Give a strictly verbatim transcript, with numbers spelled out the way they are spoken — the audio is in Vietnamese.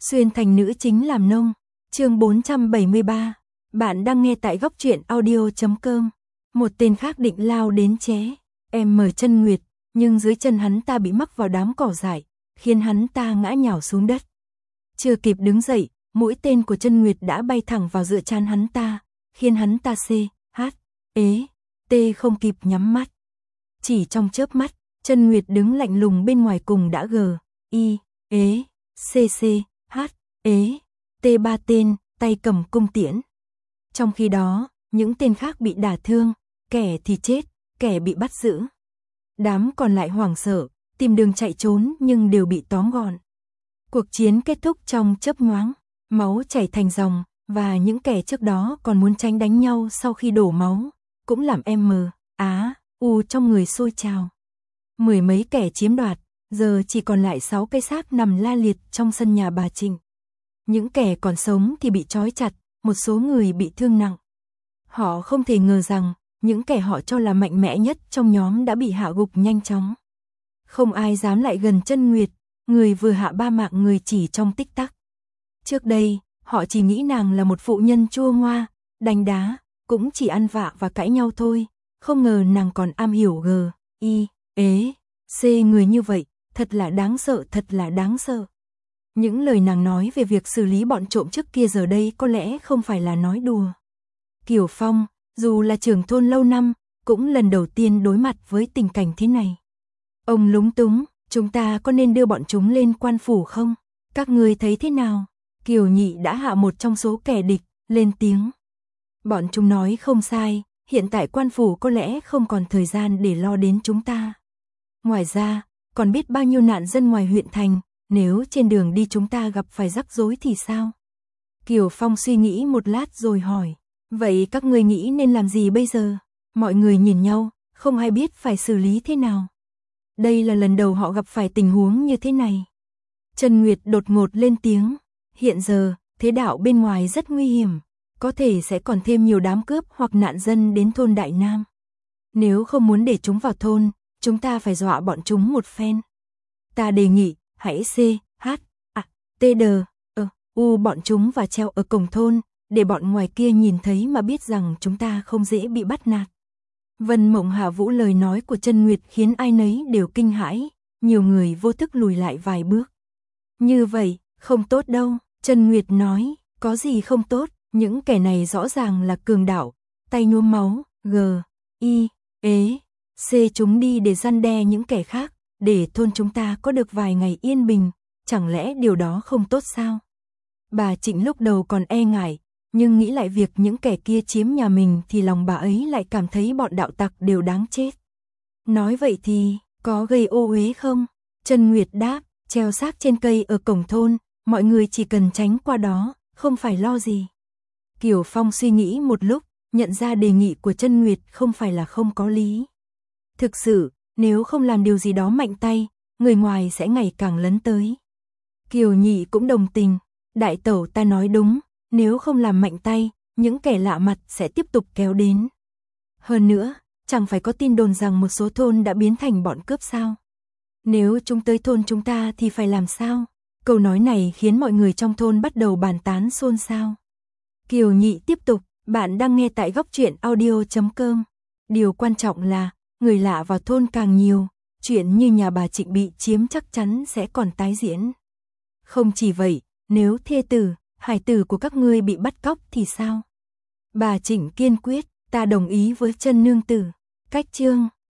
Xuyên thành nữ chính làm nông. Chương bốn trăm bảy mươi ba. Bạn đang nghe tại góc truyện audio chấm com. Một tên khác định lao đến ché em mở chân Nguyệt, nhưng dưới chân hắn ta bị mắc vào đám cỏ dại, khiến hắn ta ngã nhào xuống đất. Chưa kịp đứng dậy, mũi tên của chân Nguyệt đã bay thẳng vào giữa trán hắn ta, khiến hắn ta c, h, ế, t không kịp nhắm mắt. Chỉ trong chớp mắt, chân Nguyệt đứng lạnh lùng bên ngoài cùng đã g, i, ế, c c, h, ế, t ba tên, tay cầm cung tiễn. Trong khi đó, những tên khác bị đả thương, kẻ thì chết, kẻ bị bắt giữ. Đám còn lại hoảng sợ, tìm đường chạy trốn nhưng đều bị tóm gọn. Cuộc chiến kết thúc trong chớp nhoáng, máu chảy thành dòng, và những kẻ trước đó còn muốn tránh đánh nhau sau khi đổ máu, cũng làm em mờ, á, u trong người sôi trào. Mười mấy kẻ chiếm đoạt, giờ chỉ còn lại sáu cái xác nằm la liệt trong sân nhà bà Trịnh. Những kẻ còn sống thì bị trói chặt, một số người bị thương nặng. Họ không thể ngờ rằng, những kẻ họ cho là mạnh mẽ nhất trong nhóm đã bị hạ gục nhanh chóng. Không ai dám lại gần chân Nguyệt, người vừa hạ ba mạng người chỉ trong tích tắc. Trước đây, họ chỉ nghĩ nàng là một phụ nhân chua ngoa, đánh đá, cũng chỉ ăn vạ và cãi nhau thôi. Không ngờ nàng còn am hiểu g, i, ế, c người như vậy, thật là đáng sợ, thật là đáng sợ. Những lời nàng nói về việc xử lý bọn trộm trước kia giờ đây có lẽ không phải là nói đùa. Kiều Phong, dù là trưởng thôn lâu năm, cũng lần đầu tiên đối mặt với tình cảnh thế này. Ông lúng túng, chúng ta có nên đưa bọn chúng lên quan phủ không? Các ngươi thấy thế nào? Kiều Nhị đã hạ một trong số kẻ địch, lên tiếng. Bọn chúng nói không sai, hiện tại quan phủ có lẽ không còn thời gian để lo đến chúng ta. Ngoài ra, còn biết bao nhiêu nạn dân ngoài huyện thành, nếu trên đường đi chúng ta gặp phải rắc rối thì sao? Kiều Phong suy nghĩ một lát rồi hỏi, vậy các ngươi nghĩ nên làm gì bây giờ? Mọi người nhìn nhau, không ai biết phải xử lý thế nào. Đây là lần đầu họ gặp phải tình huống như thế này. Trần Nguyệt đột ngột lên tiếng, hiện giờ, thế đạo bên ngoài rất nguy hiểm, có thể sẽ còn thêm nhiều đám cướp hoặc nạn dân đến thôn Đại Nam. Nếu không muốn để chúng vào thôn, chúng ta phải dọa bọn chúng một phen. Ta đề nghị, hãy c, h, a, t d, ơ, u bọn chúng và treo ở cổng thôn, để bọn ngoài kia nhìn thấy mà biết rằng chúng ta không dễ bị bắt nạt. Vân Mộng Hạ Vũ lời nói của Trần Nguyệt khiến ai nấy đều kinh hãi, nhiều người vô thức lùi lại vài bước. Như vậy, không tốt đâu, Trần Nguyệt nói, có gì không tốt, những kẻ này rõ ràng là cường đạo, tay nhuốm máu, g, i, ế, c chúng đi để răn đe những kẻ khác, để thôn chúng ta có được vài ngày yên bình, chẳng lẽ điều đó không tốt sao? Bà Trịnh lúc đầu còn e ngại, nhưng nghĩ lại việc những kẻ kia chiếm nhà mình thì lòng bà ấy lại cảm thấy bọn đạo tặc đều đáng chết. Nói vậy thì, có gây ô uế không? Trần Nguyệt đáp, treo xác trên cây ở cổng thôn, mọi người chỉ cần tránh qua đó, không phải lo gì. Kiều Phong suy nghĩ một lúc, nhận ra đề nghị của Trần Nguyệt không phải là không có lý. Thực sự, nếu không làm điều gì đó mạnh tay, người ngoài sẽ ngày càng lấn tới. Kiều Nhị cũng đồng tình, đại tẩu ta nói đúng, nếu không làm mạnh tay, những kẻ lạ mặt sẽ tiếp tục kéo đến. Hơn nữa, chẳng phải có tin đồn rằng một số thôn đã biến thành bọn cướp sao? Nếu chúng tới thôn chúng ta thì phải làm sao? Câu nói này khiến mọi người trong thôn bắt đầu bàn tán xôn xao. Kiều Nhị tiếp tục, bạn đang nghe tại góc truyện audio chấm com. Điều quan trọng là, người lạ vào thôn càng nhiều, chuyện như nhà bà Trịnh bị chiếm chắc chắn sẽ còn tái diễn. Không chỉ vậy, nếu thê tử, hải tử của các ngươi bị bắt cóc thì sao? Bà Trịnh kiên quyết, ta đồng ý với Trần nương tử. Cách chương